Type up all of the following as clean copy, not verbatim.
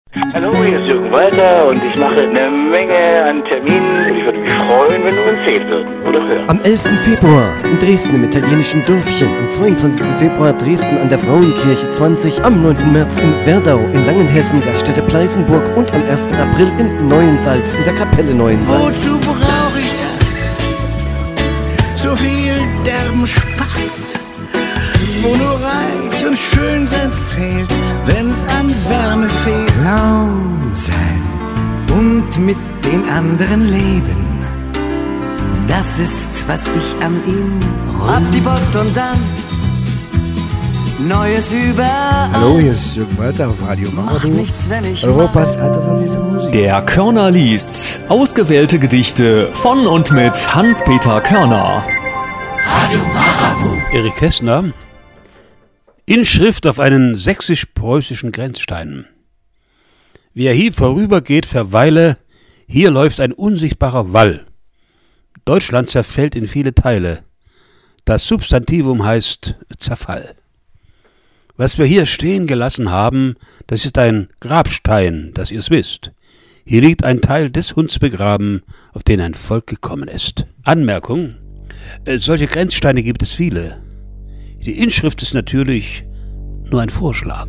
Hallo, hier ist Jürgen Walter und ich mache eine Menge an Terminen. Ich würde mich freuen, wenn wir uns sehen würden oder hören. Am 11. Februar in Dresden im italienischen Dörfchen, am 22. Februar Dresden an der Frauenkirche 20, am 9. März in Werdau in Langenhessen, Gaststätte Pleißenburg und am 1. April in Neuensalz in der Kapelle Neuensalz. Wozu brauche ich das? So viel derben Spaß, wo nur reich und schön sein zählt, wenn's an Wärme fehlt. Laut sein und mit den anderen leben, das ist, was ich an ihm ab die Post und dann Neues überall. Hallo, hier ist Jürgen Walter auf Radio Mach nichts, wenn ich Europas alternative Musik. Der Körner liest. Ausgewählte Gedichte von und mit Hans-Peter Körner. Erich Kästner. Inschrift auf einen sächsisch-preußischen Grenzstein. Wer hier vorübergeht, verweile, hier läuft ein unsichtbarer Wall. Deutschland zerfällt in viele Teile. Das Substantivum heißt Zerfall. Was wir hier stehen gelassen haben, das ist ein Grabstein, dass ihr's wisst. Hier liegt ein Teil des Hunds begraben, auf den ein Volk gekommen ist. Anmerkung: Solche Grenzsteine gibt es viele. Die Inschrift ist natürlich nur ein Vorschlag.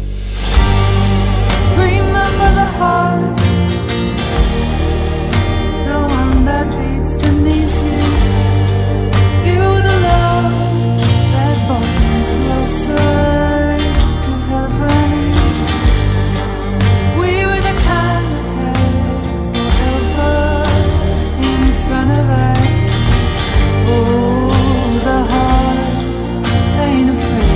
Remember the heart, the one that beats beneath you. You the love that brought me closer to heaven. We were the kind that had forever in front of us. Oh, the heart ain't afraid.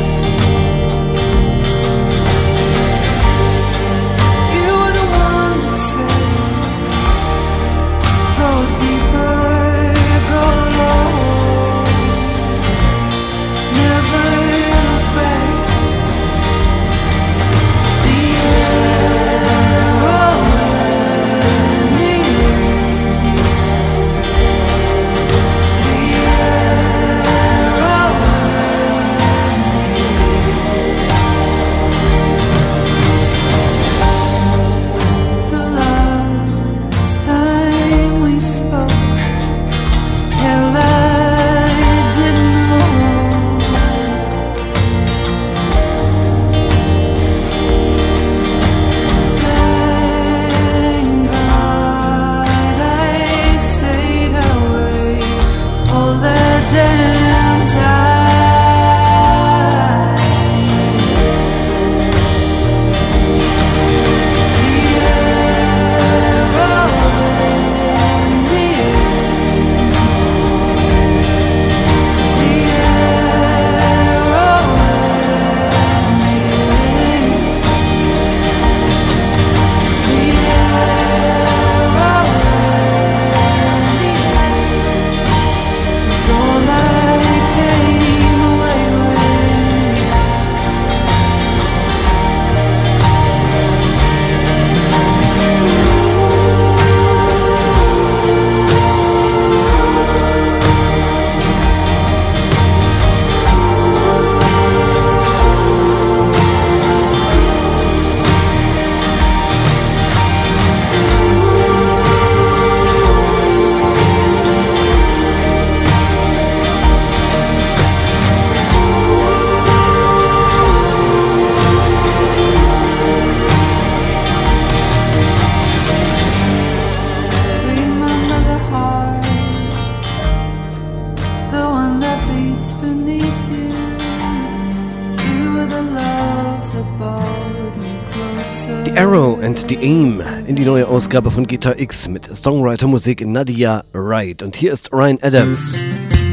The Arrow and the Aim in die neue Ausgabe von Guitar X mit Songwriter-Musik Nadia Wright. Und hier ist Ryan Adams.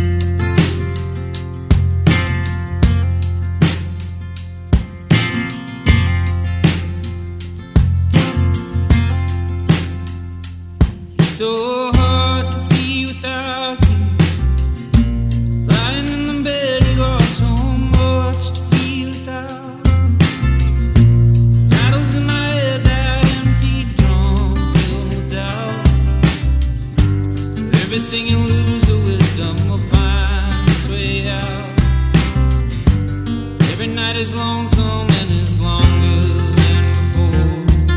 So hard to be without you. Lying in the bed, you are so much to be without. Battles in my head, that empty drum filled doubt. Everything you lose, the wisdom will find its way out. Every night is lonesome and is longer than before.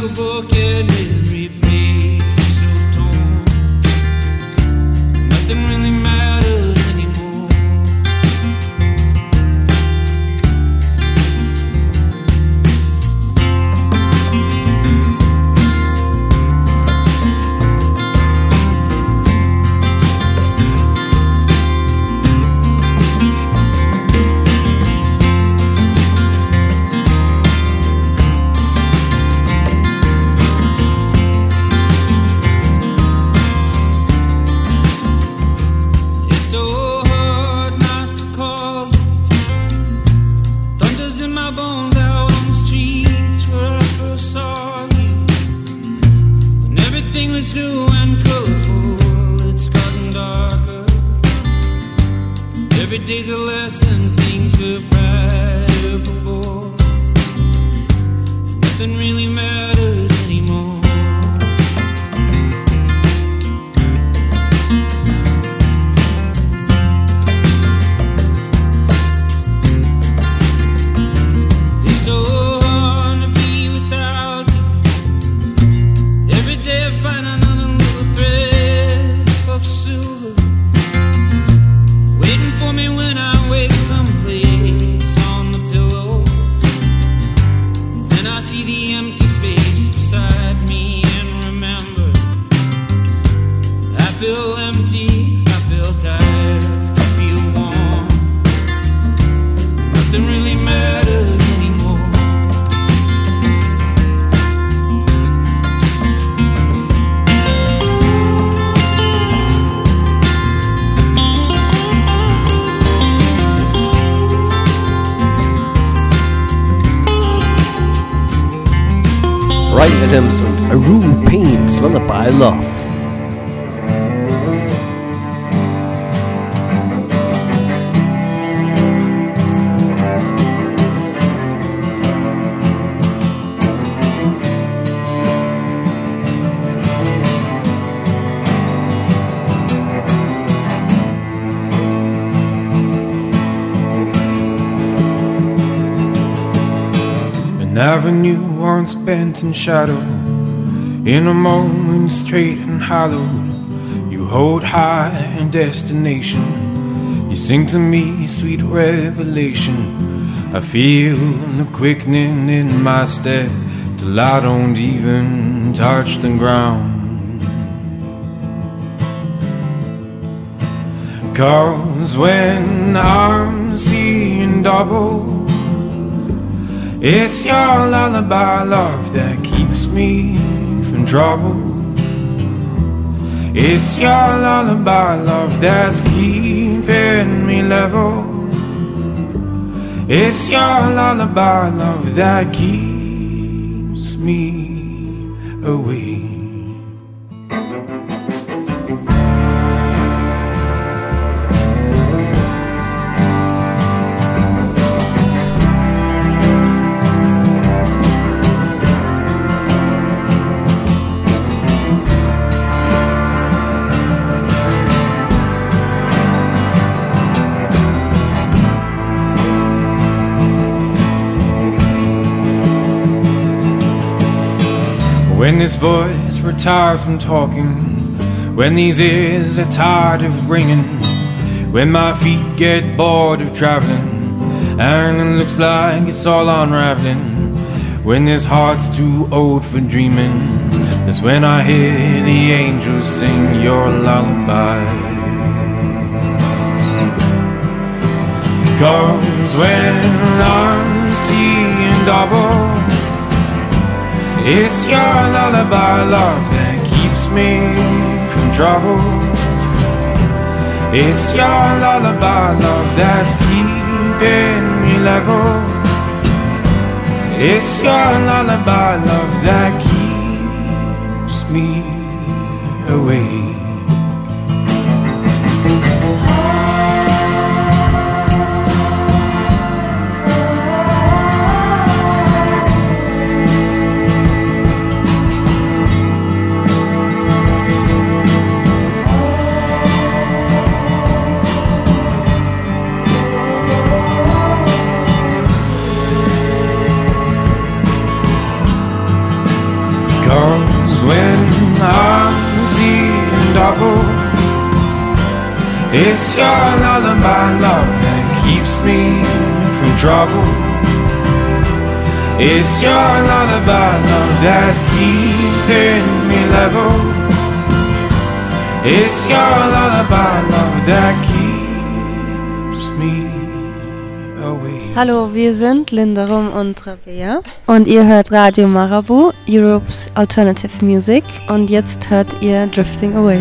a book and every page so torn. Nothing really matters anymore. It's so hard not to call. Thunder's in my bones out on the streets where I first saw you. When everything was new and colorful, it's gotten darker. Every day's a lesson, things were brighter before. Nothing really matters anymore. It's so hard to be without you. Every day I find another little thread of silver, waiting for me when I wake someplace on the pillow. Then I see the empty space beside me and remember I feel empty, I feel tired, I feel warm. Nothing really matters anymore. Ryan Adams und Aru Payne's Lullaby Love. An avenue once bent in shadow, in a moment straight and hollowed. You hold high in destination. You sing to me sweet revelation. I feel the quickening in my step till I don't even touch the ground. 'Cause when I'm seeing double, it's your lullaby love that keeps me from trouble. It's your lullaby love that's keeping me level. It's your lullaby love that keeps me away. When this voice retires from talking, when these ears are tired of ringing, when my feet get bored of traveling, and it looks like it's all unraveling, when this heart's too old for dreaming, that's when I hear the angels sing your lullaby. 'Cause when I'm seeing double, it's your lullaby love that keeps me from trouble. It's your lullaby love that's keeping me level. It's your lullaby love that keeps me away. It's your lullaby, love, that keeps me from trouble. It's your lullaby, love, that's keeping me level. It's your lullaby, love, that keeps me away. Hallo, wir sind Linderum und Rabea und ihr hört Radio Marabu, Europe's Alternative Music, und jetzt hört ihr Drifting Away.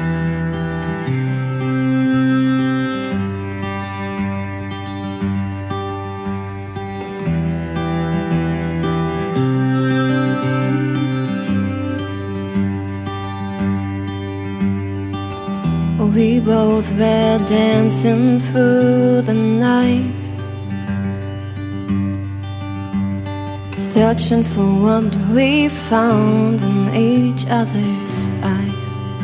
We both were dancing through the night, searching for what we found in each other's eyes.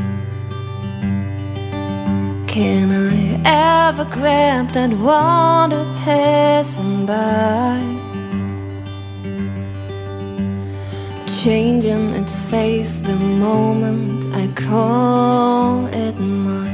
Can I ever grab that water passing by, changing its face the moment I call it mine?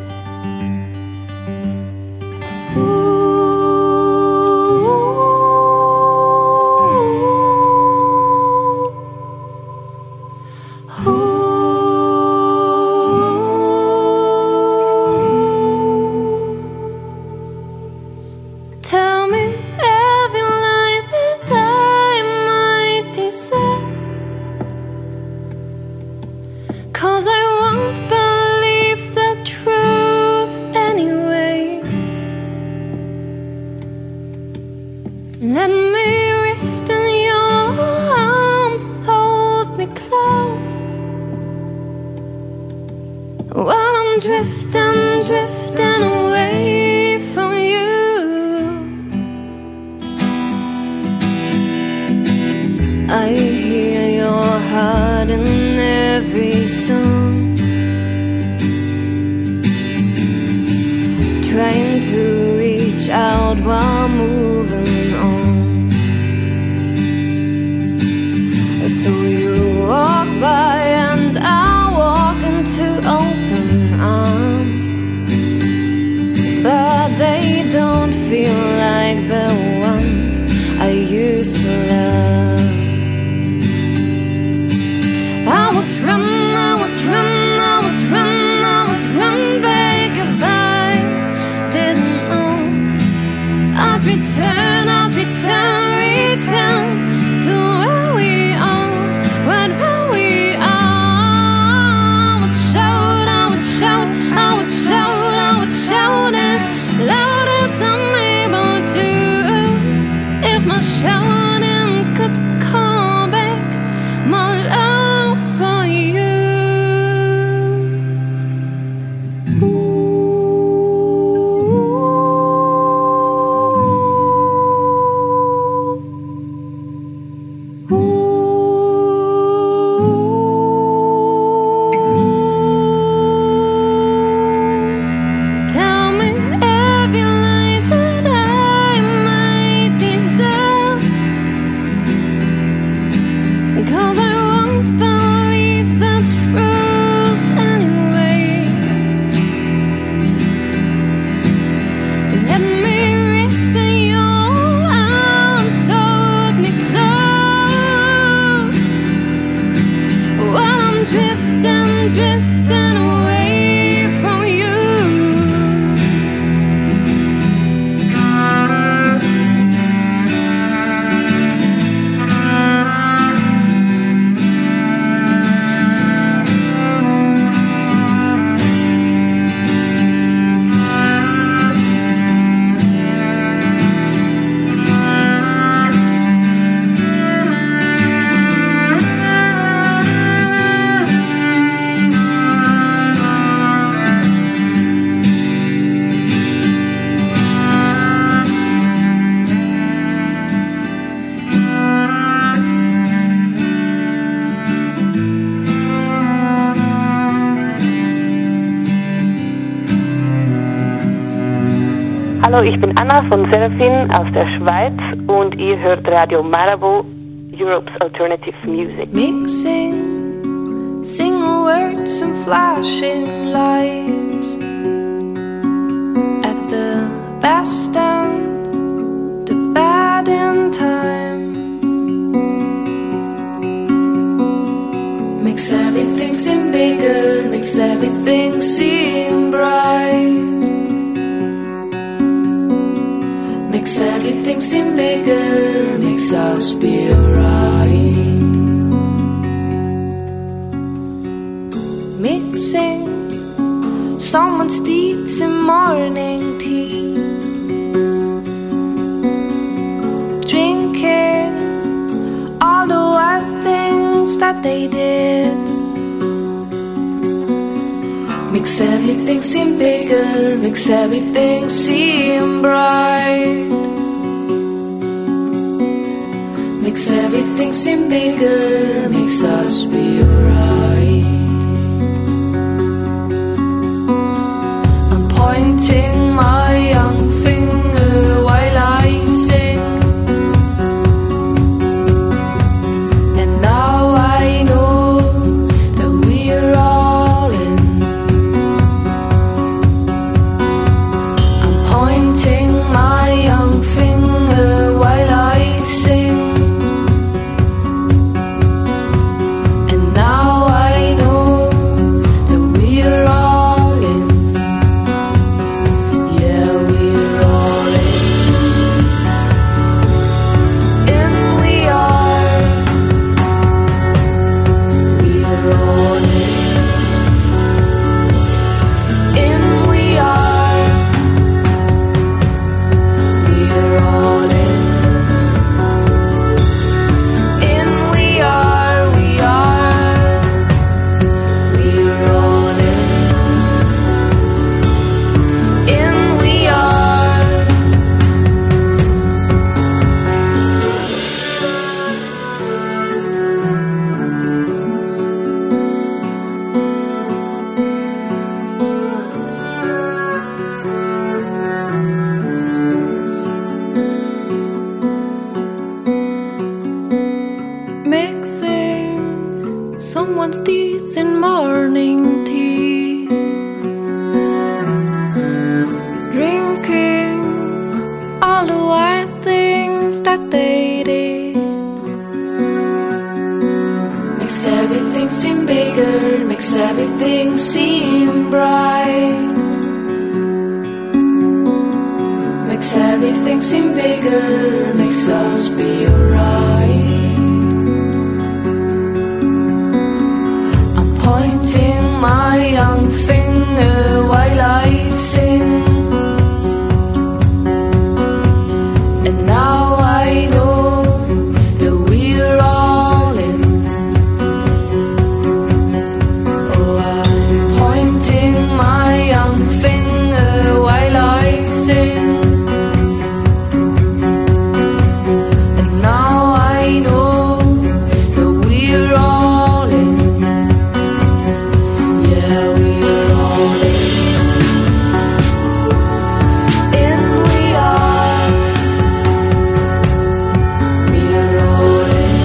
Drifting away from you. I hear your heart in every song, trying to reach out while moving on. So you walk by and I walk into open arms, but they don't feel like the ones I used to love. I would run, I would run, I would run, I would run back if I didn't know. I'd return, return to where we are, right where we are. I would shout, I would shout, I would shout, I would shout as loud as I'm able to. If my shouting could call back my love for you. Tell me every lie that I might deserve, 'cause I won't believe the truth anyway. Let me rest in your arms, hold me close while I'm drifting away from you. Hallo, ich bin Anna von Serafin aus der Schweiz und ihr hört Radio Marabu, Europe's Alternative Music. Mixing single words and flashing lights, best and the bad in time. Makes everything seem bigger, makes everything seem bright. Makes everything seem bigger, makes us be right. Mixing someone's deeds in morning tea. Drinking all the wild things that they did. Makes everything seem bigger, makes everything seem bright. Makes everything seem bigger, makes us be right. I'm pointing my young finger while I sing. And now I know that we're all in. I'm pointing my young finger while I sing. And now I know that we're all in. Yeah, we're all in. And we are. We're all in. And we are. We're all in. And we are. We are. We're all in. And we are. Mixing someone's deeds in morning tea. Drinking all the wild things that they did. Makes everything seem bigger, makes everything seem bright. Makes everything seem bigger, makes us be right. I'm pointing my young finger while I sing. And now I know that we're all in. Oh, I'm pointing my young finger while I sing. And now I know that we're all in. Yeah, we're all in. And we are. We're all in.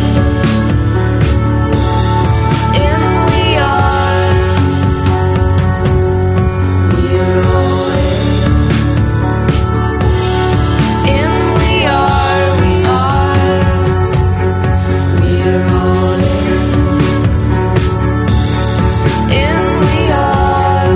And we are. We're all in. And we are. We are. We're all in. And we are.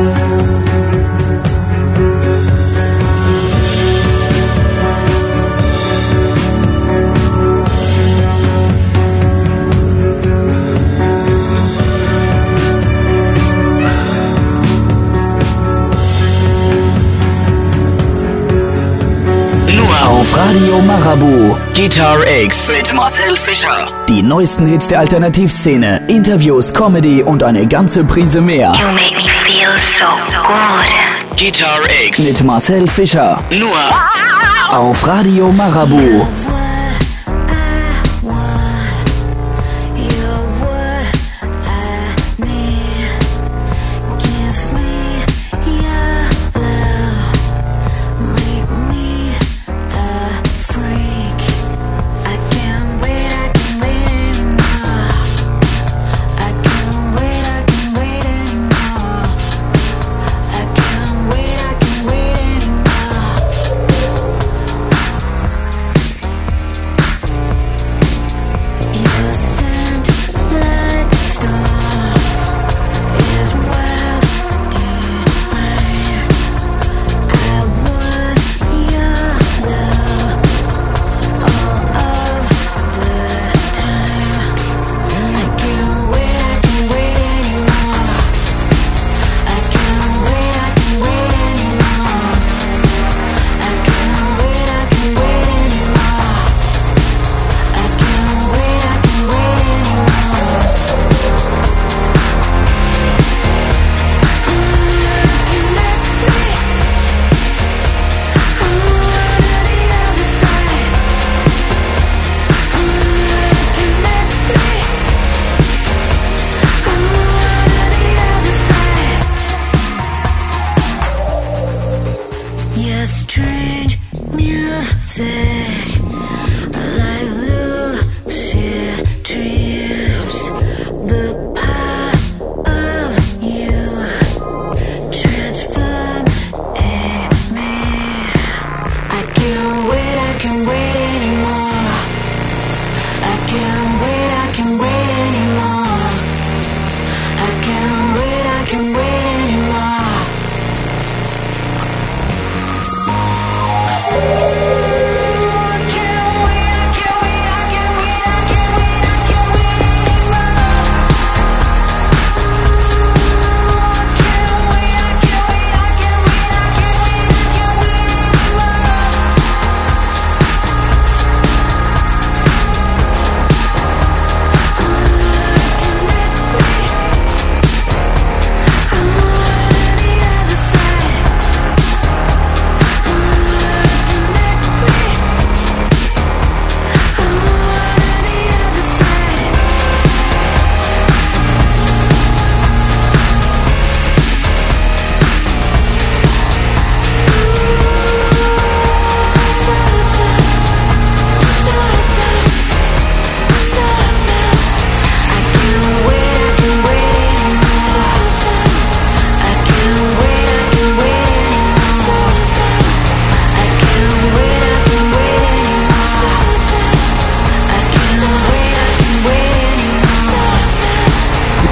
Nur auf Radio Marabu. Guitar X mit Marcel Fischer. Die neuesten Hits der Alternativszene, Interviews, Comedy und eine ganze Prise mehr. You make me feel so good. Guitar X mit Marcel Fischer. Nur auf Radio Marabu. I can't wait anymore.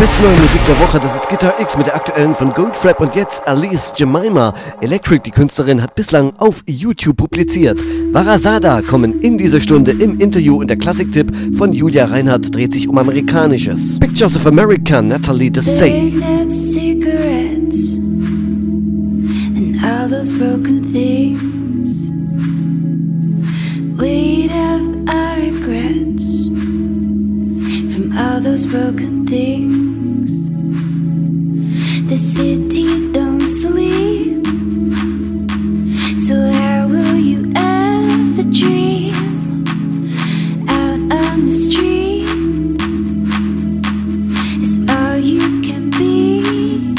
beste neue Musik der Woche, das ist Guitar X mit der aktuellen von Goldfrapp und jetzt Alice Jemima. Electric, die Künstlerin, hat bislang auf YouTube publiziert. Varasada kommen in dieser Stunde im Interview und der Klassiktipp von Julia Reinhardt dreht sich um Amerikanisches. Pictures of America, Natalie Dessay. Cigarettes and all those broken things. We'd have our regrets from all those broken things. The city don't sleep, so how will you ever dream out on the street? It's all you can be.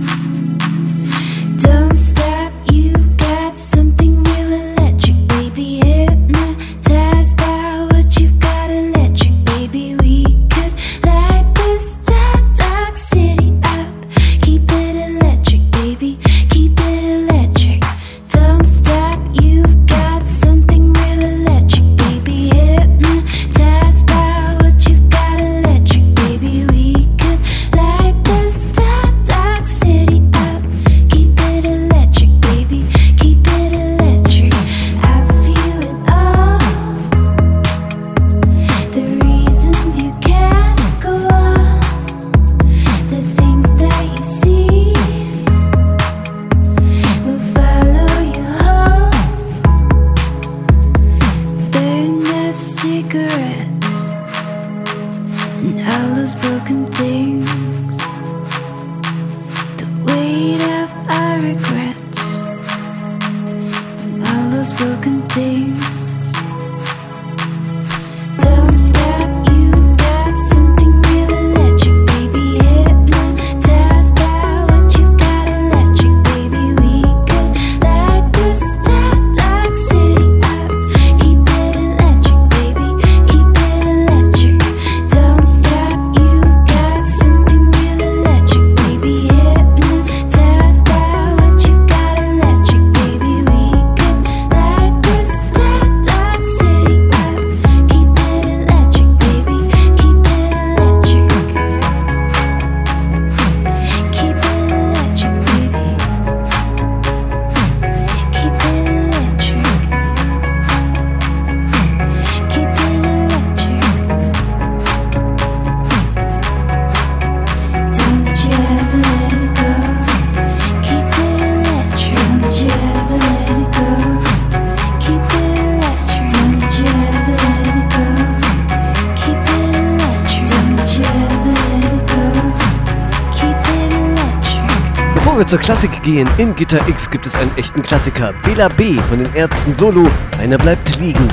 Don't stop, you've got something real electric, baby. Hypnotized by what you've got electric, baby. We could light this dark city up. Keep it electric, baby. Keep it electric. Don't stop, you've got something real electric, baby. Hypnotized by what you've got electric, baby. We could light this dark city up. Keep it electric, baby. Keep it electric. I feel it all. The reasons you can't go on. The things that you see will follow you home. Burned up cigarettes and all those broken things. The weight of our regrets from all those broken things. Don't stop, you've got something real electric, baby. Hypnotized by what you've got electric, baby. We could light this dark city up. Keep it electric, baby. Keep it electric. Don't stop, you've got something real electric, baby. Hypnotized by what you've got electric, baby. We could light this dark city up. Keep it electric, baby. Keep it electric. Keep it electric, baby. Keep it electric. Keep it electric. Don't you ever let it go. Keep it electric. Don't you ever let it go. Keep it electric. Don't you ever let it go. Keep it electric. Don't you ever let it go. Keep it electric. Bevor wir zur Klassik gehen, in Guitar X gibt es einen echten Klassiker. Bela B. von den Ärzten Solo, einer bleibt liegen.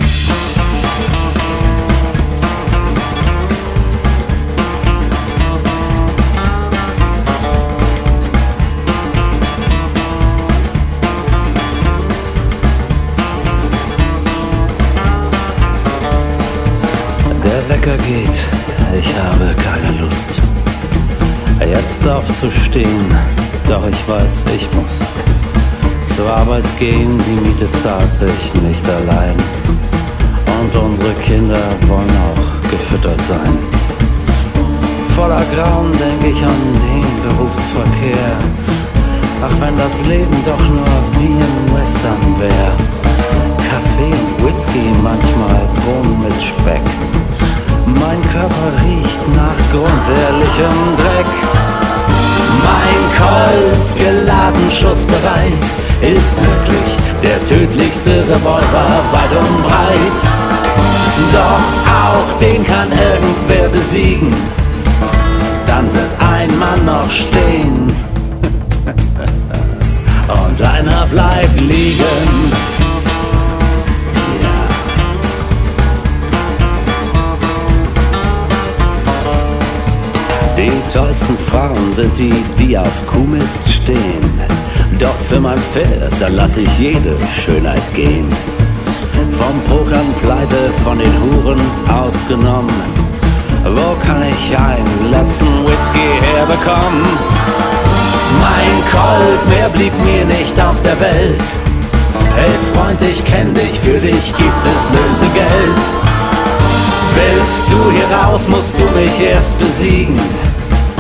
Der Wecker geht, ich habe keine Lust, jetzt aufzustehen, doch ich weiß, ich muss zur Arbeit gehen, die Miete zahlt sich nicht allein und unsere Kinder wollen auch gefüttert sein. Voller Grauen denk ich an den Berufsverkehr, ach wenn das Leben doch nur wie im Western wär. Kaffee und Whisky, manchmal Bohnen mit Speck. Mein Körper riecht nach grundehrlichem Dreck. Mein Colt, geladen, schussbereit, ist wirklich der tödlichste Revolver weit und breit. Doch auch den kann irgendwer besiegen, dann wird ein Mann noch stehen und einer bleibt liegen. Die tollsten Frauen sind die, die auf Kuhmist stehen. Doch für mein Pferd, da lass ich jede Schönheit gehen. Vom Pokern pleite, von den Huren ausgenommen. Wo kann ich einen letzten Whisky herbekommen? Mein Colt, mehr blieb mir nicht auf der Welt. Hey Freund, ich kenn dich, für dich gibt es Lösegeld. Willst du hier raus, musst du mich erst besiegen.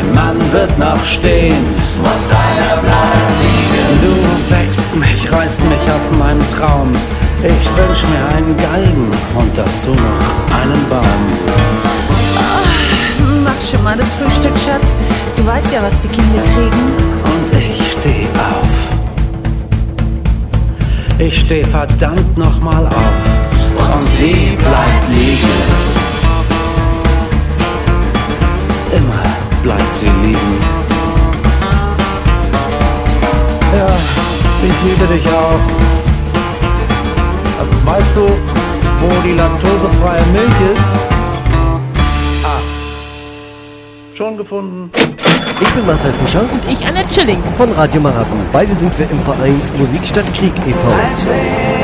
Mann wird noch stehen und einer bleibt liegen. Du wächst mich, reißt mich aus meinem Traum. Ich wünsch mir einen Galgen und dazu noch einen Baum. Mach schon mal das Frühstück, Schatz. Du weißt ja, was die Kinder kriegen. Und ich steh auf. Ich steh verdammt nochmal auf. Und sie bleibt liegen. Immer bleibt sie liegen. Ja, ich liebe dich auch. Weißt du, wo die laktosefreie Milch ist? Ah, schon gefunden. Ich bin Marcel Fischer. Und ich Anne Chilling. Von Radio Marabu. Beide sind wir im Verein Musik statt Krieg e.V. Als wär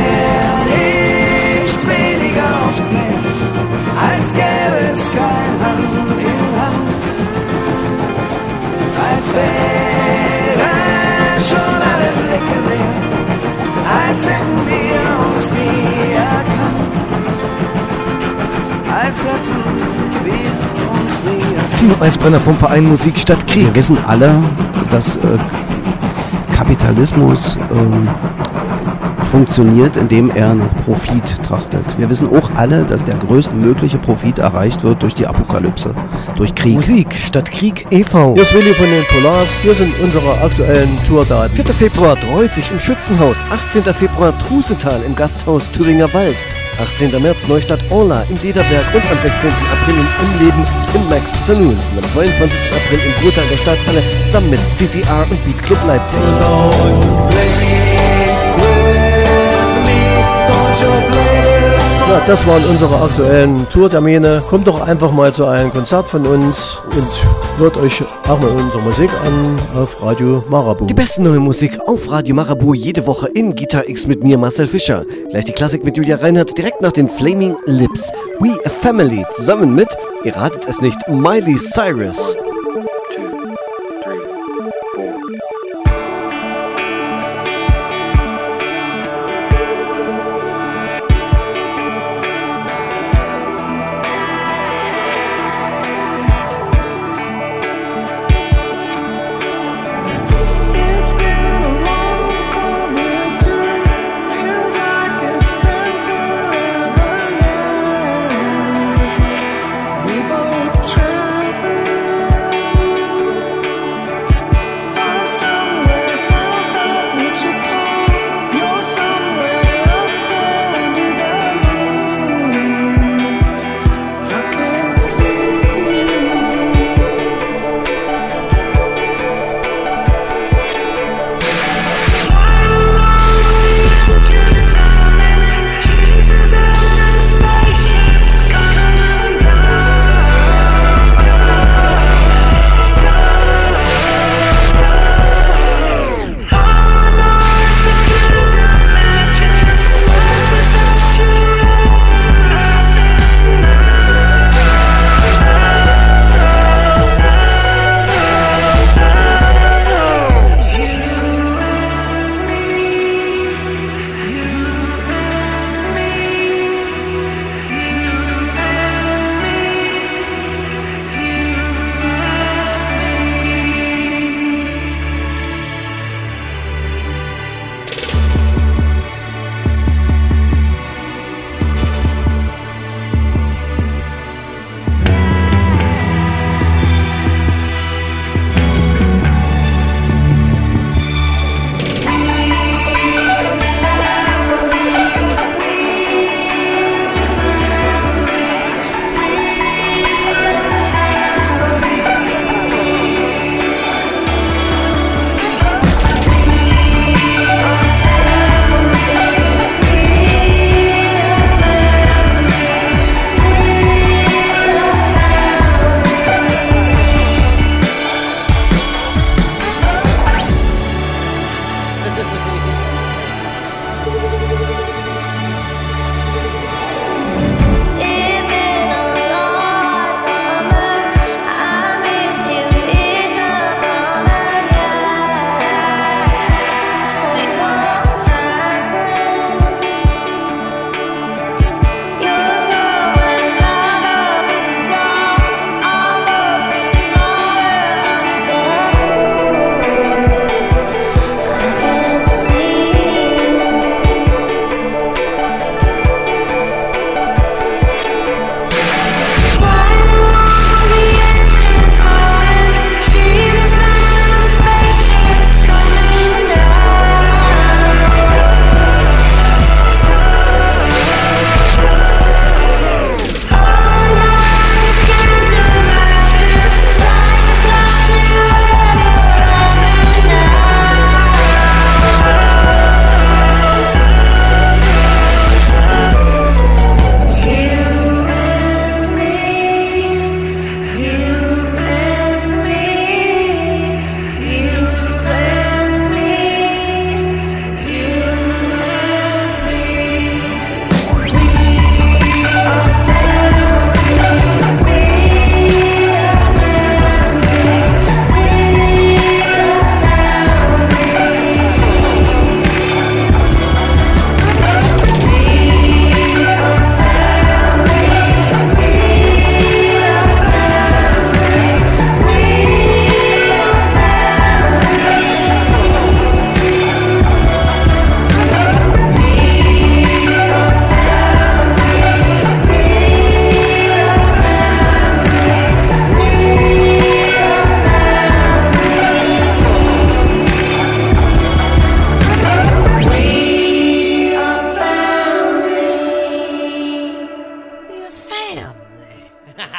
nicht weniger auf dem Meer, als gäbe es kein Hand in Hand, als wären schon alle Blicke leer, als hätten wir uns nie erkannt, als hätten wir uns nie erkannt. Tino Eisbrenner vom Verein Musik statt Krieg. Wir wissen alle, dass Kapitalismus funktioniert, indem er nach Profit trachtet. Wir wissen auch alle, dass der größtmögliche Profit erreicht wird durch die Apokalypse, durch Krieg. Musik statt Krieg e.V. Hier ist Willi von den Polars. Hier sind unsere aktuellen Tourdaten. 4. Februar Dreuzig im Schützenhaus, 18. Februar Trusetal im Gasthaus Thüringer Wald, 18. März Neustadt Orla im Lederberg und am 16. April im Leben im Max Saloons und am 22. April im Gurtal der Stadthalle zusammen mit CCR und Beat Club Leipzig. Ja, das waren unsere aktuellen Tourtermine. Kommt doch einfach mal zu einem Konzert von uns und hört euch auch mal unsere Musik an auf Radio Marabu. Die beste neue Musik auf Radio Marabu jede Woche in Guitar X mit mir, Marcel Fischer. Gleich die Klassik mit Julia Reinhardt direkt nach den Flaming Lips. We a Family zusammen mit, ihr ratet es nicht, Miley Cyrus. We both travel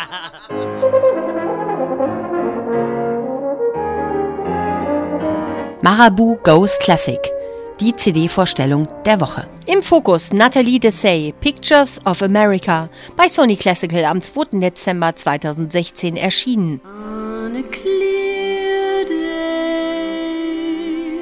Marabout Goes Classic. Die CD-Vorstellung der Woche. Im Fokus Nathalie Dessay, Pictures of America, bei Sony Classical am 2. Dezember 2016 erschienen. On a clear day,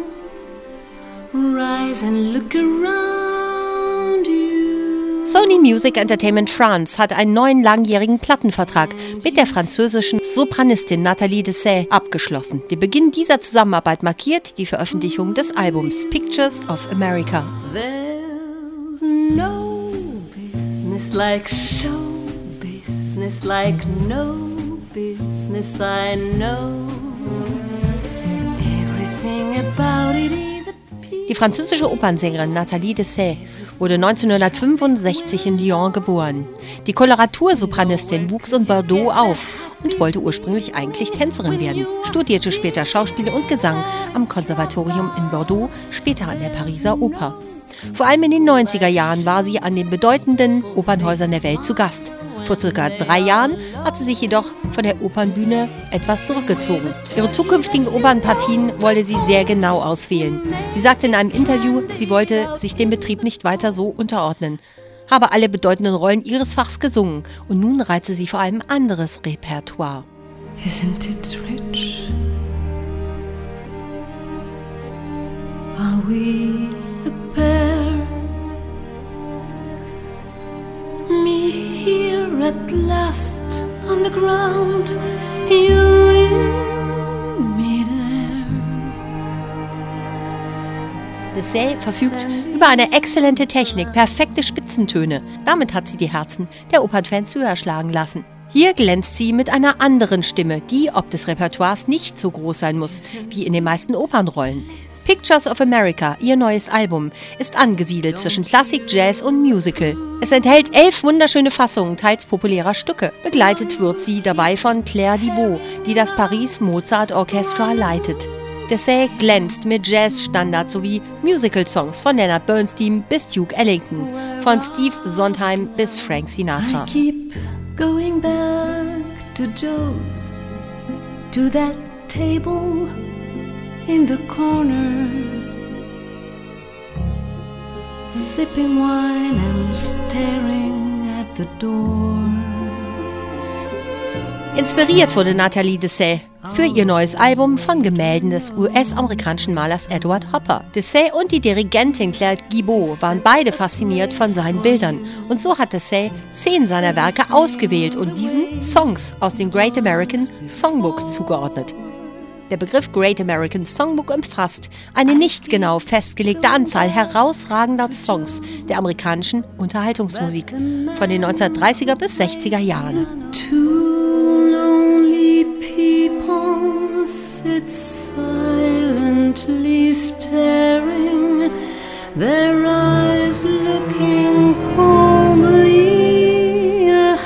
rise and look around you. Sony Music Entertainment France hat einen neuen langjährigen Plattenvertrag mit der französischen Sopranistin Nathalie Dessay abgeschlossen. Der Beginn dieser Zusammenarbeit markiert die Veröffentlichung des Albums Pictures of America. There's no business like show business, like no business I know. Everything about it is a Die französische Opernsängerin Nathalie Dessay wurde 1965 in Lyon geboren. Die Koloratursopranistin wuchs in Bordeaux auf und wollte ursprünglich eigentlich Tänzerin werden, studierte später Schauspiel und Gesang am Konservatorium in Bordeaux, später an der Pariser Oper. Vor allem in den 90er Jahren war sie an den bedeutenden Opernhäusern der Welt zu Gast. Vor ca. 3 Jahren hat sie sich jedoch von der Opernbühne etwas zurückgezogen. Ihre zukünftigen Opernpartien wollte sie sehr genau auswählen. Sie sagte in einem Interview, sie wollte sich dem Betrieb nicht weiter so unterordnen, habe alle bedeutenden Rollen ihres Fachs gesungen und nun reize sie vor allem anderes Repertoire. Isn't it rich? Are we a pair? Me here at last on the ground, you in midair. Dessay verfügt über eine exzellente Technik, perfekte Spitzentöne. Damit hat sie die Herzen der Opernfans höher schlagen lassen. Hier glänzt sie mit einer anderen Stimme, die ob des Repertoires nicht so groß sein muss, wie in den meisten Opernrollen. Pictures of America, ihr neues Album, ist angesiedelt zwischen Klassik, Jazz und Musical. Es enthält 11 wunderschöne Fassungen teils populärer Stücke. Begleitet wird sie dabei von Claire Thibault, die das Paris Mozart Orchestra leitet. Dessay glänzt mit Jazzstandards sowie Musical-Songs von Leonard Bernstein bis Duke Ellington, von Steve Sondheim bis Frank Sinatra. I keep going back to Joe's, to that table in the corner, sipping wine and staring at the door. Inspiriert wurde Nathalie Dessay für ihr neues Album von Gemälden des US-amerikanischen Malers Edward Hopper. Dessay und die Dirigentin Claire Thibault waren beide fasziniert von seinen Bildern und so hat Dessay 10 seiner Werke ausgewählt und diesen Songs aus dem Great American Songbook zugeordnet. Der Begriff Great American Songbook umfasst eine nicht genau festgelegte Anzahl herausragender Songs der amerikanischen Unterhaltungsmusik von den 1930er bis 60er Jahren. Two lonely people sit silently staring, their eyes looking calmly ahead.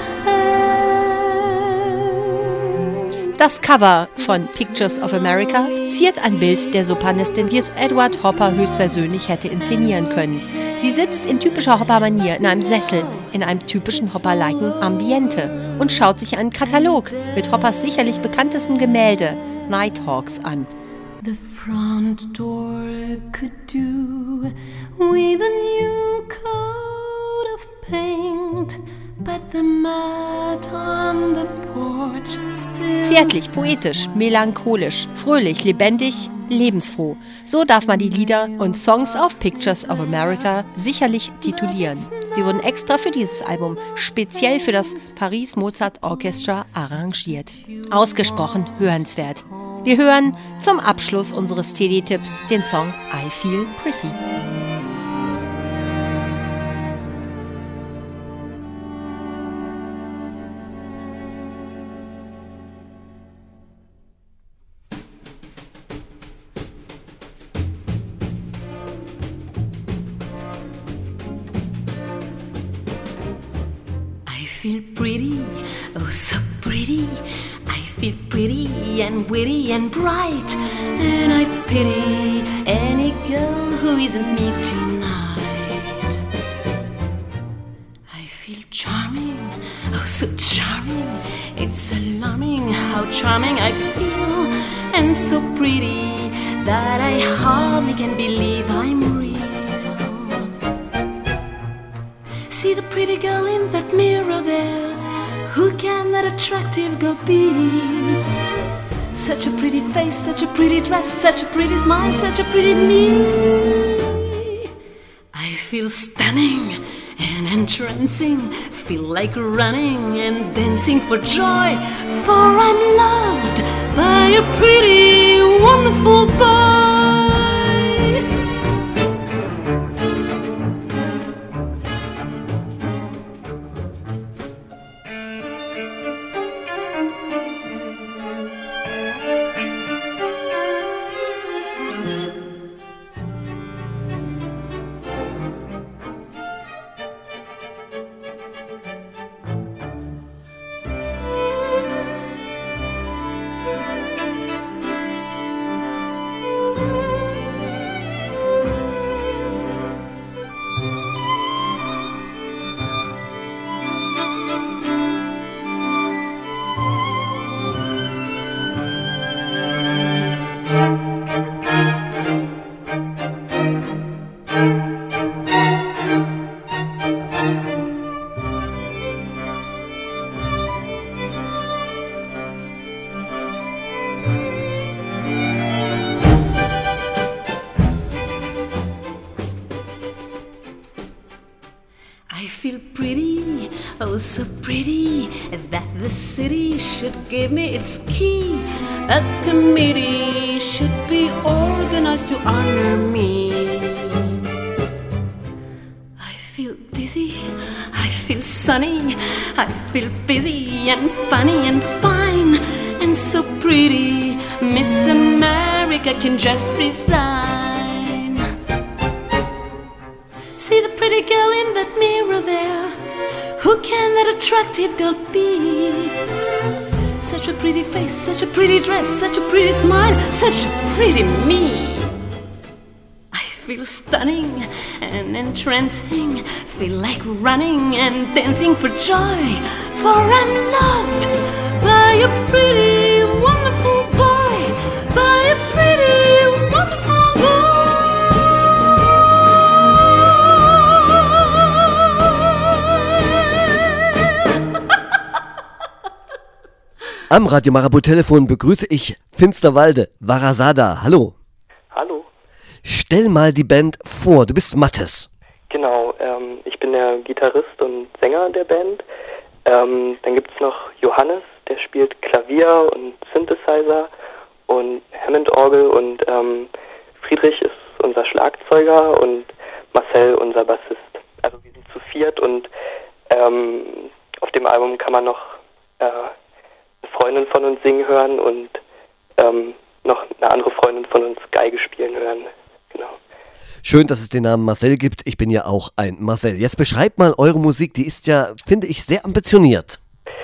Das Cover von Pictures of America ziert ein Bild der Sopranistin, wie es Edward Hopper höchstpersönlich hätte inszenieren können. Sie sitzt in typischer Hopper-Manier in einem Sessel, in einem typischen Hopper-liken Ambiente und schaut sich einen Katalog mit Hoppers sicherlich bekanntesten Gemälde, Nighthawks, an. The front door could do with a new coat of paint, but the mat on the porch still. Zärtlich, poetisch, melancholisch, fröhlich, lebendig, lebensfroh. So darf man die Lieder und Songs auf Pictures of America sicherlich titulieren. Sie wurden extra für dieses Album speziell für das Paris Mozart Orchestra arrangiert. Ausgesprochen hörenswert. Wir hören zum Abschluss unseres CD-Tipps den Song I Feel Pretty. I feel pretty, oh so pretty. I feel pretty and witty and bright, and I pity any girl who isn't me tonight. I feel charming, oh so charming. charming, it's alarming how charming I feel, and so pretty that I hardly can believe I'm real. See the pretty girl in that mirror there, who can that attractive girl be? Such a pretty face, such a pretty dress, such a pretty smile, such a pretty me. I feel stunning and entrancing, feel like running and dancing for joy, for I'm loved by a pretty, wonderful boy. So pretty that the city should give me its key. A committee should be organized to honor me. I feel dizzy, I feel sunny, I feel fizzy and funny and fine, and so pretty Miss America can just resign. See the pretty girl in that mirror there, who can that attractive girl be? Such a pretty face, such a pretty dress, such a pretty smile, such a pretty me. I feel stunning and entrancing, feel like running and dancing for joy, for I'm loved by a pretty, wonderful boy, by a pretty, wonderful boy. Am Radio Marabout Telefon begrüße ich Finsterwalde, Varasada. Hallo. Hallo. Stell mal die Band vor, du bist Mattes. Genau, ich bin der Gitarrist und Sänger der Band. Dann gibt es noch Johannes, der spielt Klavier und Synthesizer und Hammond-Orgel, und Friedrich ist unser Schlagzeuger und Marcel unser Bassist. Also wir sind zu viert, und auf dem Album kann man noch Freundin von uns singen hören und noch eine andere Freundin von uns Geige spielen hören. Genau. Schön, dass es den Namen Marcel gibt. Ich bin ja auch ein Marcel. Jetzt beschreibt mal eure Musik, die ist ja, finde ich, sehr ambitioniert.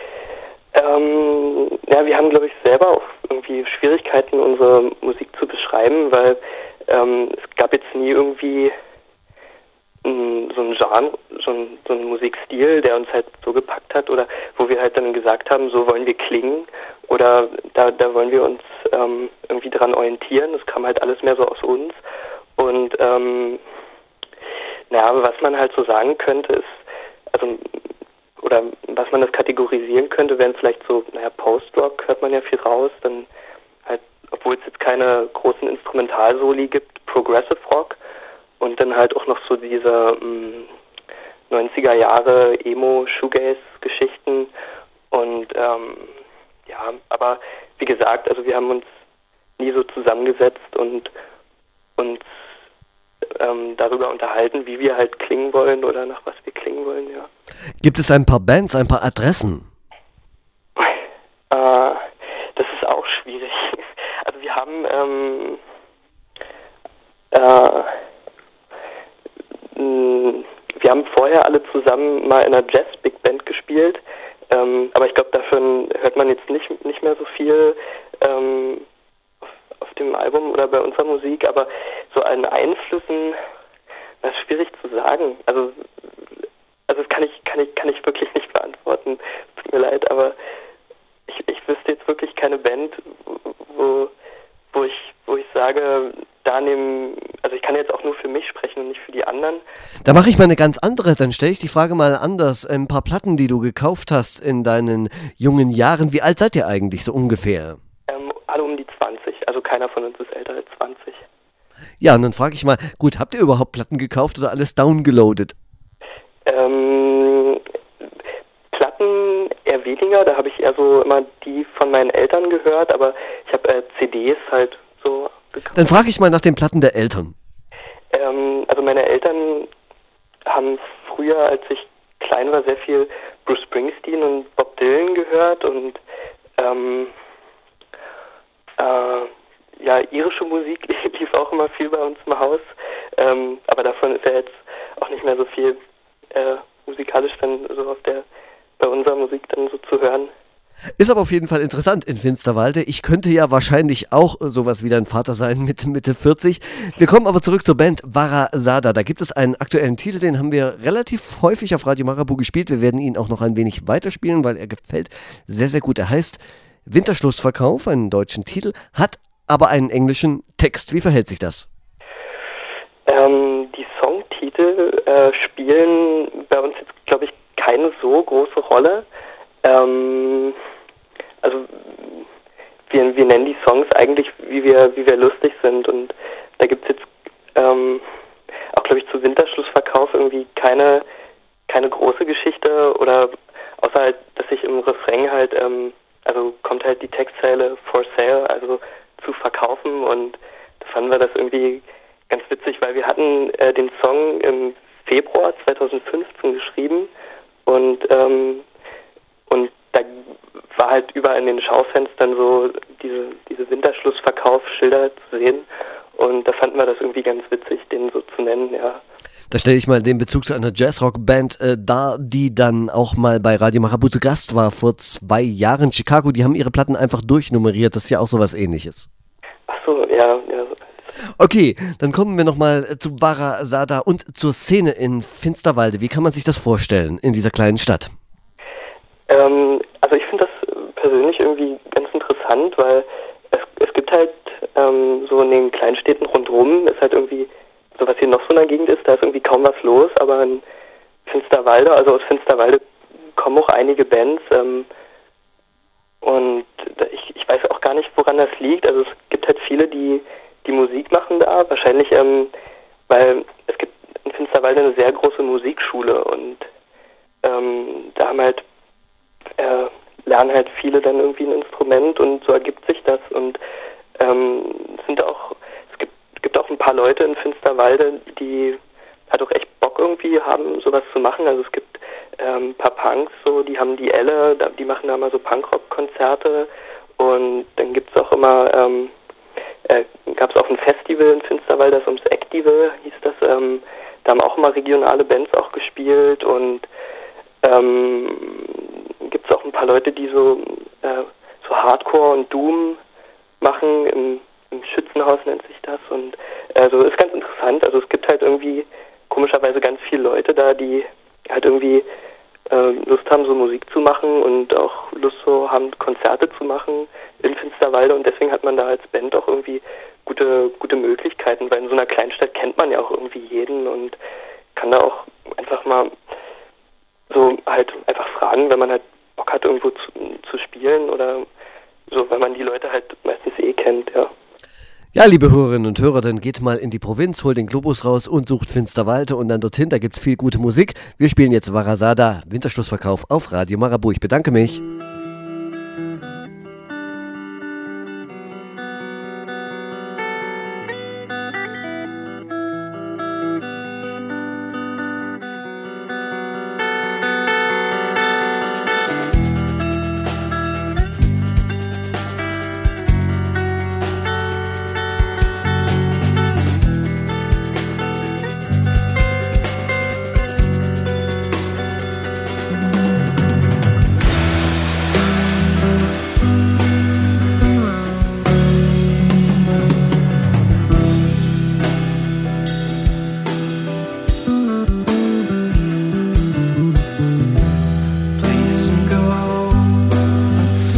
Ja, wir haben, glaube ich, selber auch irgendwie Schwierigkeiten, unsere Musik zu beschreiben, weil es gab jetzt nie irgendwie so ein Genre, so ein Musikstil, der uns halt so gepackt hat, oder wo wir halt dann gesagt haben, so wollen wir klingen, oder da wollen wir uns irgendwie dran orientieren. Das kam halt alles mehr so aus uns. Und was man halt so sagen könnte, ist, also, oder was man das kategorisieren könnte, wären vielleicht so, Post-Rock hört man ja viel raus, dann halt, obwohl es jetzt keine großen Instrumentalsoli gibt, Progressive Rock. Und dann halt auch noch so diese 90er Jahre Emo-Shoegaze-Geschichten. Und aber wie gesagt, also wir haben uns nie so zusammengesetzt und uns darüber unterhalten, wie wir halt klingen wollen oder nach was wir klingen wollen, ja. Gibt es ein paar Bands, ein paar Adressen? Das ist auch schwierig. Also wir haben wir haben vorher alle zusammen mal in einer Jazz-Big-Band gespielt, aber ich glaube, davon hört man jetzt nicht mehr so viel auf dem Album oder bei unserer Musik, aber so an Einflüssen, das ist schwierig zu sagen. Also Also das kann ich wirklich nicht beantworten. Tut mir leid, aber ich wüsste jetzt wirklich keine Band, wo ich sage, also ich kann jetzt auch nur für mich sprechen und nicht für die anderen. Da mache ich mal eine ganz andere, dann stelle ich die Frage mal anders. Ein paar Platten, die du gekauft hast in deinen jungen Jahren, wie alt seid ihr eigentlich so ungefähr? Alle um die 20, also keiner von uns ist älter als 20. Ja, und dann frage ich mal, gut, habt ihr überhaupt Platten gekauft oder alles downgeloadet? Platten eher weniger, da habe ich eher so immer die von meinen Eltern gehört, aber ich habe CDs halt so gekauft. Dann frage ich mal nach den Platten der Eltern. Also meine Eltern haben früher, als ich klein war, sehr viel Bruce Springsteen und Bob Dylan gehört und irische Musik lief auch immer viel bei uns im Haus, aber davon ist ja jetzt auch nicht mehr so viel musikalisch dann so bei unserer Musik dann so zu hören. Ist aber auf jeden Fall interessant in Finsterwalde. Ich könnte ja wahrscheinlich auch sowas wie dein Vater sein mit Mitte 40. Wir kommen aber zurück zur Band Varasada. Da gibt es einen aktuellen Titel, den haben wir relativ häufig auf Radio Marabu gespielt. Wir werden ihn auch noch ein wenig weiterspielen, weil er gefällt sehr, sehr gut. Er heißt Winterschlussverkauf, einen deutschen Titel, hat aber einen englischen Text. Wie verhält sich das? Die Songtitel spielen bei uns jetzt, glaube ich, keine so große Rolle. Also wir nennen die Songs eigentlich, wie wir lustig sind, und da gibt es jetzt auch, glaube ich, zu Winterschlussverkauf irgendwie keine große Geschichte, oder außer halt, dass sich im Refrain halt, also kommt halt die Textzeile for sale, also zu verkaufen, und da fanden wir das irgendwie ganz witzig, weil wir hatten den Song im Februar 2015 geschrieben und da war halt überall in den Schaufenstern so diese Winterschlussverkaufsschilder zu sehen, und da fanden wir das irgendwie ganz witzig, den so zu nennen, ja. Da stelle ich mal den Bezug zu einer Jazzrock-Band dar, die dann auch mal bei Radio Marabu zu Gast war vor 2 Jahren. Chicago, die haben ihre Platten einfach durchnummeriert, das ist ja auch sowas Ähnliches. Ach so, ja. Okay, dann kommen wir nochmal zu Varasada und zur Szene in Finsterwalde. Wie kann man sich das vorstellen in dieser kleinen Stadt? Also ich finde das persönlich irgendwie ganz interessant, weil es gibt halt so in den Kleinstädten rundherum ist halt irgendwie, so was hier noch so in der Gegend ist, da ist irgendwie kaum was los, aber in Finsterwalde, also aus Finsterwalde kommen auch einige Bands, und ich weiß auch gar nicht, woran das liegt. Also es gibt halt viele, die Musik machen da, wahrscheinlich, weil es gibt in Finsterwalde eine sehr große Musikschule, und da haben halt lernen halt viele dann irgendwie ein Instrument, und so ergibt sich das, und es gibt auch ein paar Leute in Finsterwalde, die halt auch echt Bock irgendwie haben, sowas zu machen. Also es gibt ein paar Punks, so, die haben die Elle, die machen da mal so Punkrock-Konzerte, und dann gibt's auch immer, gab es auch ein Festival in Finsterwalde, das ums Active hieß das, da haben auch immer regionale Bands auch gespielt, und gibt es auch ein paar Leute, die so Hardcore und Doom machen, im Schützenhaus nennt sich das, und also ist ganz interessant. Also es gibt halt irgendwie komischerweise ganz viele Leute da, die halt irgendwie Lust haben, so Musik zu machen und auch Lust so haben, Konzerte zu machen in Finsterwalde, und deswegen hat man da als Band auch irgendwie gute Möglichkeiten, weil in so einer Kleinstadt kennt man ja auch irgendwie jeden und kann da auch einfach mal so halt einfach fragen, wenn man halt Bock hat, irgendwo zu spielen, oder so, weil man die Leute halt meistens kennt, ja. Ja, liebe Hörerinnen und Hörer, dann geht mal in die Provinz, holt den Globus raus und sucht Finsterwalde, und dann dorthin, da gibt's viel gute Musik. Wir spielen jetzt Varasada, Winterschlussverkauf auf Radio Marabu. Ich bedanke mich.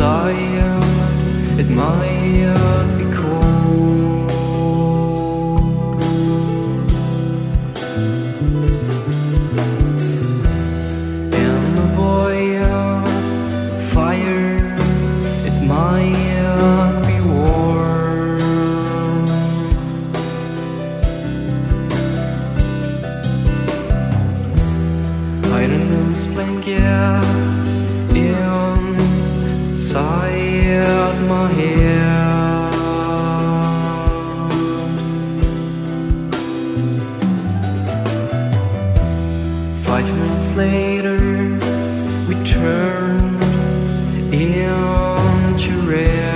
inside, it might be cold. And the boy fire, it might be warm. I don't know, blanket inside my head. 5 minutes later, we turned into red.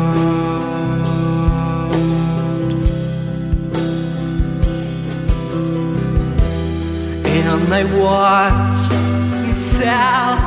And I watched myself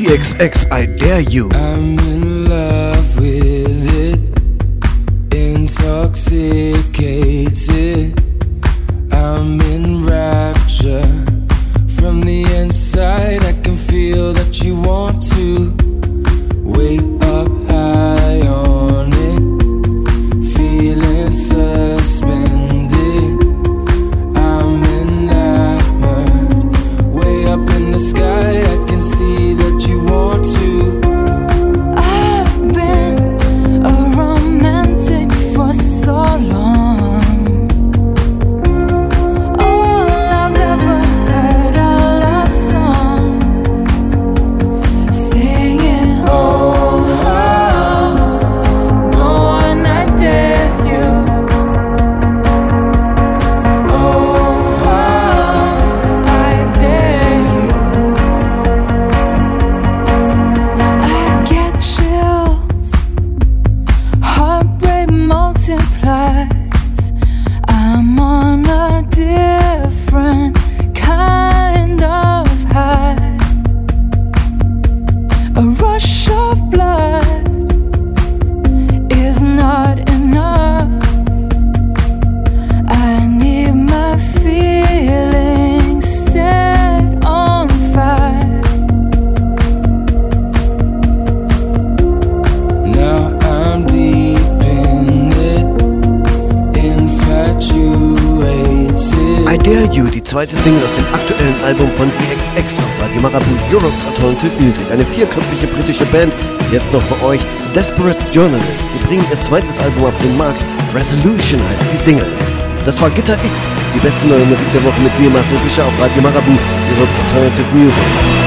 DXX, I Dare You. I'm in love with it, intoxicated. I'm in rapture. From the inside, I can feel that you want to wake up high on it, feeling suspended. I'm enamored. Way up in the sky, I can see that you want to. I've been a romantic for so long. All I've ever heard are love songs singing, oh, go on, I dare you. Oh, I dare you. I get chills, heartbreak multiplies. I'm on a different kind of high. A rush of blood is not enough. I need my feelings set on fire. Now I'm deep in it, infatuated. I Dare You, die zweite Single aus dem aktuellen Album von DXX auf Radio Marabu, Europe's Alternative Music. Eine vierköpfige britische Band, jetzt noch für euch Desperate Journalist. Sie bringen ihr zweites Album auf den Markt, Resolution heißt die Single. Das war Gitter X, die beste neue Musik der Woche mit mir, Marcel Fischer auf Radio Marabu, Europe's Alternative Music.